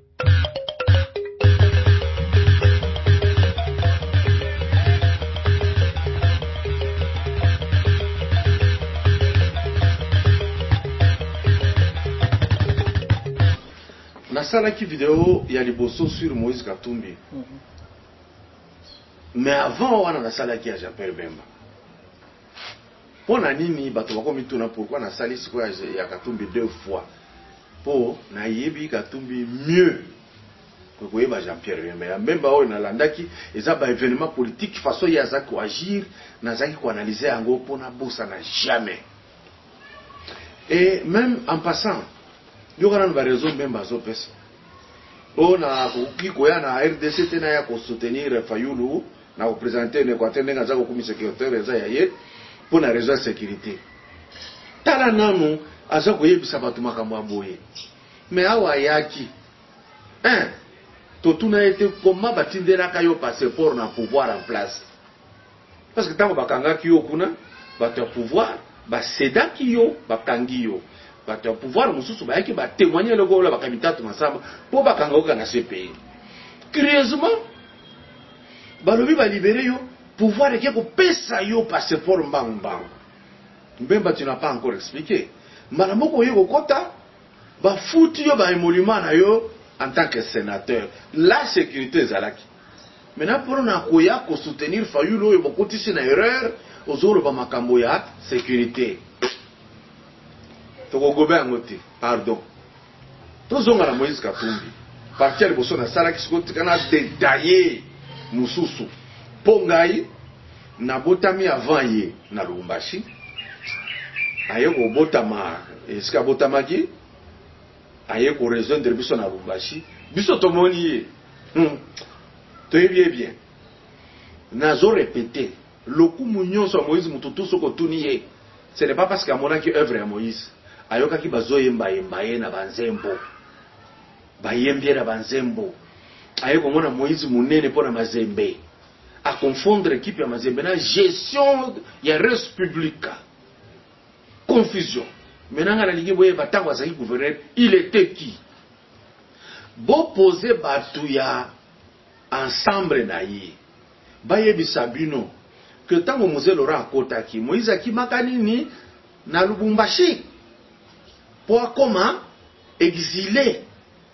Nasalaki vidéo ya liboso sur Moïse Katumbi. Mais avant wana nasalaki ya Jean-Pierre Bemba. Pona nini bato bakomi tuna pourquoi nasali siko ya Katumbi 2 fois. Po na yebi Katumbi mieux que koyeba Jean-Pierre Bemba. Ya Bemba oyo nalandaki eza ba événement politique façon ya za ko agir nazaki ko analyser yango pona bosa na jamais. Et même en passant yokana na raison Bemba zo pesa. On a koya na RDC tena ya ko soutenir Fayulu na ko présenter l'Équateur nga za ko komi secrétaire eza ya ye pour na raison de sécurité. Tala nanu aza ko yebisa batu makambo aboye. Mais awa yaki to tuna été comment batindela kayo passeport na pouvoir en place. Parce que tango bakanga kiyo kuna batu pouvoir ba sedaki yo bakangi yo. Bato ya pouvoir mususu bayaki ba témoigner le gola bakamita masamba po bakanga oka na CPI. Curieusement balobi ba libérer yo pouvoir eke ko pesa yo passeport mbang. Mbemba tu n'as pas encore expliqué. Malamoko yeko kota ba futi yo ba émolument na yo en tant que sénateur. La sécurité zalaki. Maintenant pour na koya ko soutenir Fayulu yo bokotisi na erreur ozolo ba makambo ya sécurité. Toko gobe angote, pardon. Tozonga na Moïse Katumbi. Parti ya liboso na sala kisikoti kana détaillé mususu. Pongai na botami avant ye na Lubumbashi. Aye ko botama, esika botamaki. Aye ko rejoindre biso na Lubumbashi. Biso tomoni ye. Toyebi bien. Nazo répéter, lokumu nyonso Moïse mututu soko tuni ye. Ce n'est pas parce qu'à monaki œuvre à Moïse. Ayokaki bazoyemba yemba na banzembo bayembie na banzembo ayeko mona Moïse munene pona mazembe a confondre équipe ya mazembe na gestion ya res publica confusion menanga na lingi boye batango azaki gouverneur il était qui bo poser batu ya ensemble na yi bayebisa bino que tango Mzee Laurent akotaki Moïse akimaka nini na Lubumbashi pour comment exilé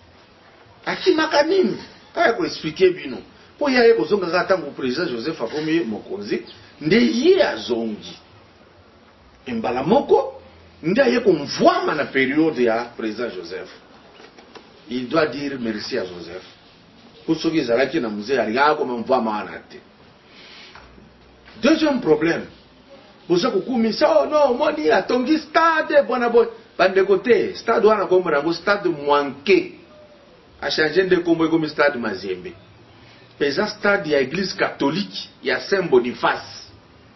akimaka nini aya ko expliquer bino po ya yeko zonga za tango président Joseph akomi mokonzi nde ye azongi embala moko nde yeko mvwama na période ya président Joseph. Il doit dire merci à Joseph pour ce qui ezalaki na musée alinga ko mvwama wana te. Deuxième problème boza kokumisa oh non moni atongi stade bona boy bande côté stade wana kombo rango stade Mwanke a changé de kombo comme stade Mazembe pesa stade ya église catholique ya Saint Boniface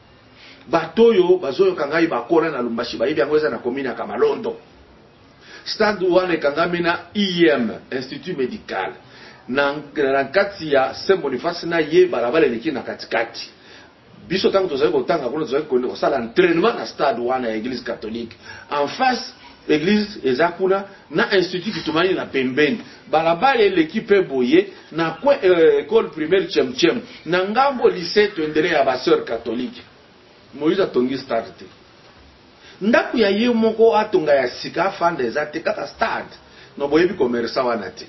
batoyo bazoyo kangai bakola na Lumbashi bayibi yango eza na commune ya Kamalondo. Stade wana kangami na IM Institut Médical na kati ya Saint Boniface na ye balabala leki na katikati. Biso tango tozali kotanga kuna tozali kosala entraînement na stade wana ya église catholique en face église ezakuna na institut kitumani na pembeni balabala l'équipe boye na kwa école primaire Chemchem na ngambo lycée Twendele ya ba sœur catholique. Moïse atongi stade te ndaku ya ye moko atonga ya sika fanda ezate kaka stade no boyebi commerçant wana te.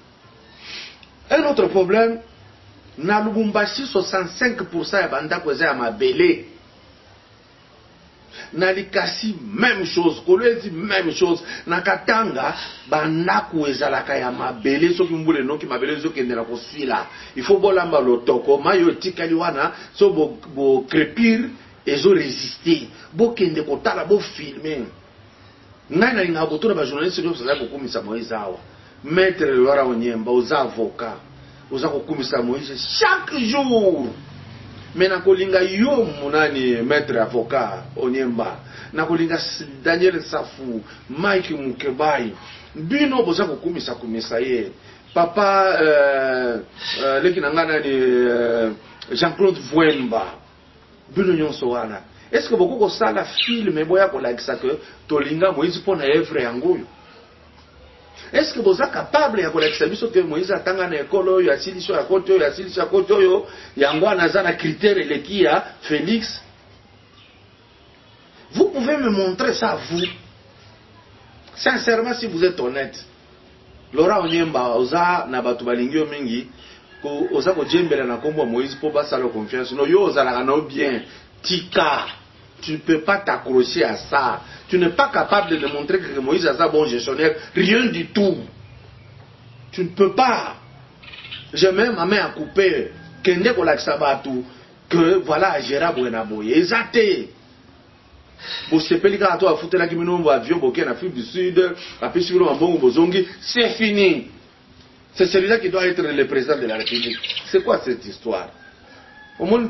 Un autre problème na Lubumbashi 65% ya bandako eza ya mabele. Na Likasi même chose, Kolwezi même chose, na Katanga bandako ezalaka ya mabele soki mbule noki mabele zokende na kosila. Il faut bolamba lotoko mayo tikali wana so bo crépir ezo résister. Bo kende kotala bo filmer. Ngai na linga botona ba journaliste nyo sala kokumisa Moïse awa. Maître Laurent Onyemba oza avocat. Oza kokumisa Moïse chaque jour. Mais na kolinga yo munani maître avocat Onyemba. Na kolinga Daniel Safu, Mike Mukebai. Bino boza kokumisa kumisa ye. Papa leki nangana ni Jean-Claude Vwemba. Bino nyonso wana. Est-ce que beaucoup sala film boya ko like ça que tolinga Moïse pona œuvre yango? Est-ce que vous êtes capable de voir que Moïse a tanga na école, il y a silicio à côté, il y a silicio à côté, il y a un critère qui a Félix. Vous pouvez me montrer ça, vous. Sincèrement, si vous êtes honnête. Laura Onyemba, Oza, Nabatu Balingio Mingi, Oza ko djembele na kombo Moïse pour basa la confiance. No yo Oza la bien. Tika. Tu ne peux pas t'accrocher à ça. Tu n'es pas capable de démontrer que Moïse a un bon gestionnaire. Rien du tout. Tu ne peux pas. J'ai même ma main à couper. Kende ko laksabatu. Que voilà, Gérard Bouenaboye. Exacté. C'est celui-là qui doit être le président de la République. C'est quoi cette histoire? Au moins,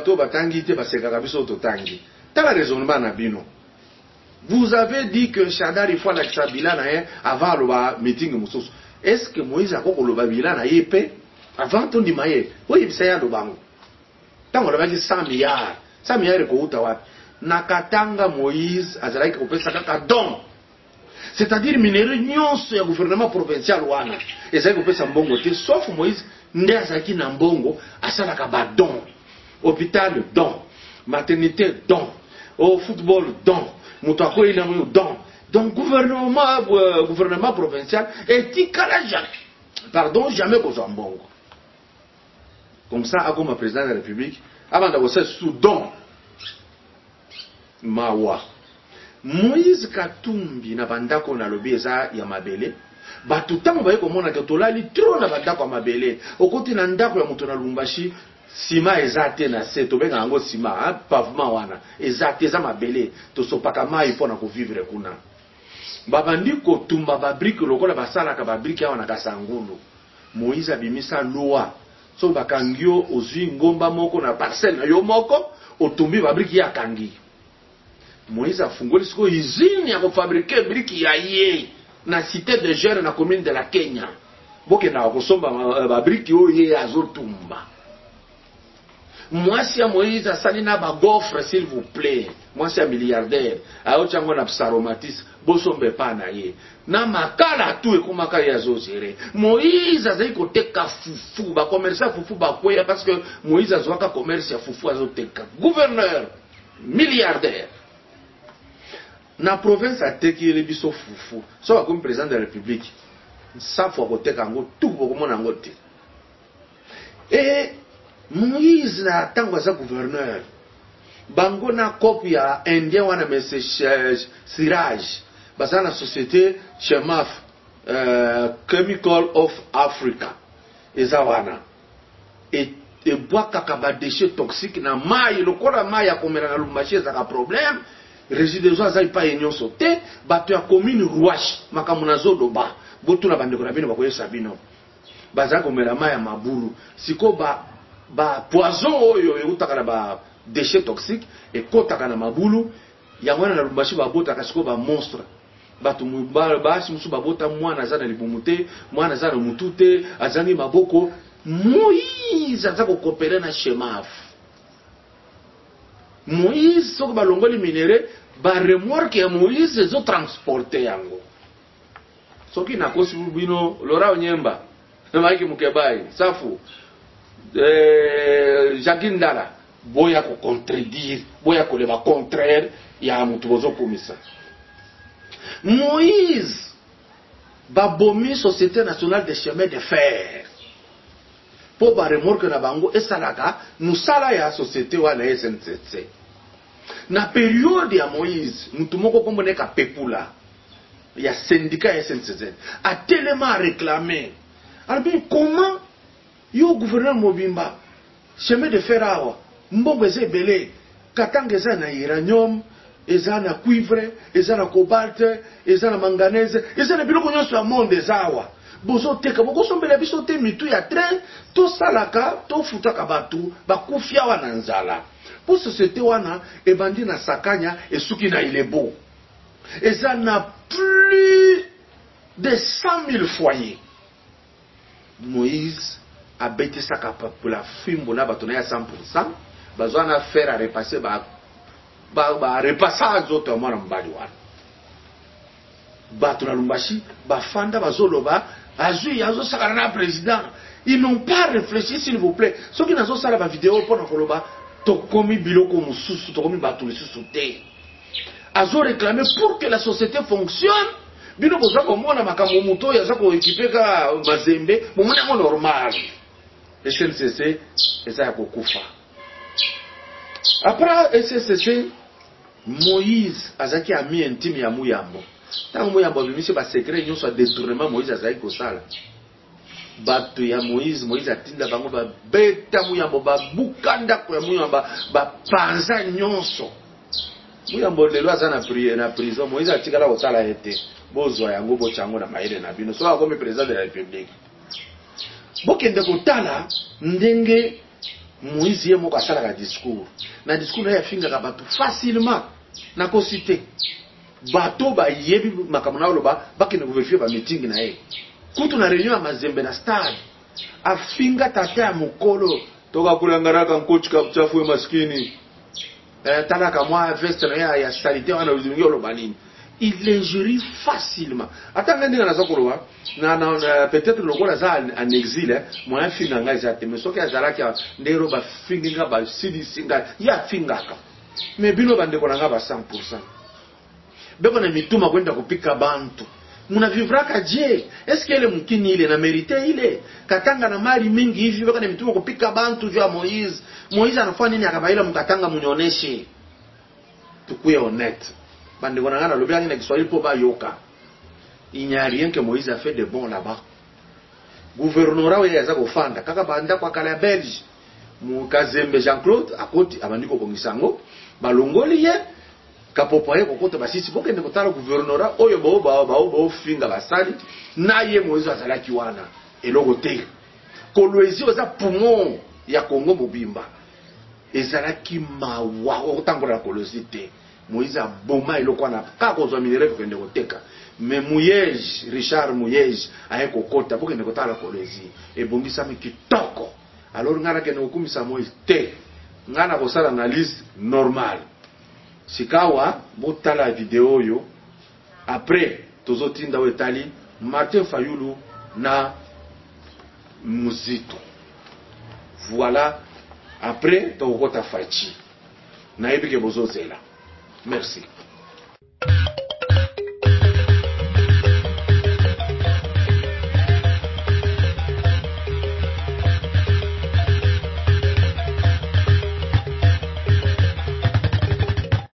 vous avez dit que Shadar il faut la avant le meeting. Est-ce que Moïse a dit le Babylone a épais avant ton dimaye? Oui, c'est un bango. Tant on a 100 milliards. 100 milliards de Koutawa. Nakatanga Moïse azalaki kopesa kaka don. C'est-à-dire minere nyonso ya gouvernement provincial wana ezali kopesa mbongo te sauf Moïse nde azalaki na mbongo asalaka ba don. Hôpital don, maternité don, au football don, mutako ina mu don. Donc gouvernement provincial etikala jamais kozwa mbongo. Comme ça akoma président de la République abanda kosa sous don. Mawa Moïse Katumbi na bandako na lobi eza ya mabele batu tango baye komona ke tolali tro na bandako ya mabele okoti na ndako ya moto na Lubumbashi sima ezate na se tobenga yango sima pavement wana ezate za mabele tosopaka mai pona ko vivre kuna babandi kotumba ba brique lokola basalaka ba brique ya wana kasangulu Moïse abimisa loi so bakangio ozwi ngomba moko na parcelle na yo moko otumbi ba brique ya kangi. Moïse a fungoli siko usine ya fabriquer brique ya ye na cité de Gère na commune de la Kenya. Boke na kosomba ba brique yo ye azotumba. Moi si a Moïse a salina ba gofre s'il vous plaît. Moi si a milliardaire a ochango na psaromatis bosombe pa na ye. Na makala tu ekomaka ya zozere. Moïse a zai koteka fufu ba commerçant fufu ba kweya parce que Moïse a zwaka commerce ya fufu azoteka. Gouverneur milliardaire. Na province a teki biso fufu so comme président de la République ça faut côté kango tout beaucoup na ngote et Moïse na tango za gouverneur bango na copie ya indien wana message Siraj basana société Chemaf Chemical of Africa ezawana et bois kaka ba déchets toxiques na mai lokola mai ya komela na Lubumbashi za ka problème. Résidus azali pa enyo sote bato ya commune Rouache makamuna zodo ba botu na bandeko na bino bakoye sabino baza komela mai ya mabulu siko ba poison oyo eutaka na ba déchets toxiques ekotaka na mabulu yango na Lubumbashi babota kasiko ba monstre bato basi musu babota mwana za na libumu te mwana za na mutu te azangi maboko. Moïse aza ko coopérer na Chemaf. Moïse soko balongoli minere ba remorque ya Moïse ezo transporter yango soki na kosi bino Laura Onyemba na maiki mukebai safu Jagindala boya ko contredire boya ko leba contraire ya mutu bozo komisa. Moïse ba bomi société nationale de chemin de fer po ba remorque na bango esalaka musala ya société wana SNCC. Na période ya Moïse, mutu moko komboneka pepula ya syndicat SNCC a tellement réclamé. Alors bien comment yo gouverneur Mobimba chemin de fer awa mbongo eza ebele katanga eza na uranium eza na cuivre eza na cobalt eza na manganèse eza na biloko nyonso ya monde eza awa bozo teka bokosombela biso te mitu ya train to salaka to futaka batu bakufia wana nzala. Pour société wana ebandi na sakanya esuki na ilebo eza na plus de 100 000 foyers. Moïse a bêté sa pour la fimbo na bato na ya 100% bazwa na faire à repasser ba repassage auto mwana mbali wana. bato na Lumbashi bafanda bazoloba azui azosaka na président. Ils n'ont pas réfléchi, s'il vous plaît. Ceux qui n'ont pas la vidéo pour nous koloba tokomi biloko mususu tokomi bato lisusu te. Azo réclamer pour que la société fonctionne. Bino boza komona makambo muto ya zako ekipeka mazembe momona mo normal. SNCC eza kokufa. Après SNCC Moïse azaki ami intime ya Muyambo. Tant Muyambo bimise ba secret nyonso détournement Moïse azaki kosala. Bato ya Moïse atinda bango ba beta Muyambo ba bukanda ko ya Muyambo ba panza nyonso. Muyambo lelo aza na prison Moïse atikala kosala ete bozwa yango bochango na maire na bino so akomi président de la République. Bokende kotala ndenge Moïse ye moko asala ka discours. Na discours ya finga ka bato facilement na kosite. Bato ba yebi makambo na loba bakende vérifier ba meeting na ye. Kutu na réunion ya Mazembe na stade. Afinga tata ya mokolo toka kulangaraka nkochi ka mchafu maskini. Talaka mwa veste na ya salité wana uzungi loba nini. Il l'injurie facilement. Attends, peut-être le ça en exil, moi finga nga exactement. Mais ce qui a zalaki ndero ba finga ba sidi singa ya fingaka. Mais bino bande ko nga ba 100%. Beko na mituma kwenda kupika bantu. Muna vivraka je? Est-ce que ile mkini ile na mérité ile? Katanga na mali mingi hivi beko na mituma kupika bantu jua Moïse. Moïse anafanya nini akabaila mkatanga munioneshe? Tukuye honnête. Bande konanga na lobiangi na Kiswahili po ba yoka. Il n'y a rien que Moïse a fait de bon là-bas. Gouvernorat oya za kofanda kaka banda kwa kala Belge. Mukazembe Jean-Claude akoti abandiko kongisango balongoli ye kapopoye kokota basisi bokende kotala gouvernorat oyo ba finga basali na ye Moïse azalaki wana eloko te. Kolwezi oza poumon ya Congo mobimba. Ezalaki mawa otangola kolwezi te. Moïse a boma eloko na kako zo minere ko kende koteka. Mais Mouyej, Richard Mouyej a kokota pour que ne kota la kolezi et bombisa mi kitoko. Alors ngana ke no kumisa Moïse te. Ngana ko sala analyse normale. Sikawa botala vidéo yo après tozotinda wetali Martin Fayulu na Muzito. Voilà après to kota fachi. Na ebike bozozela. Merci.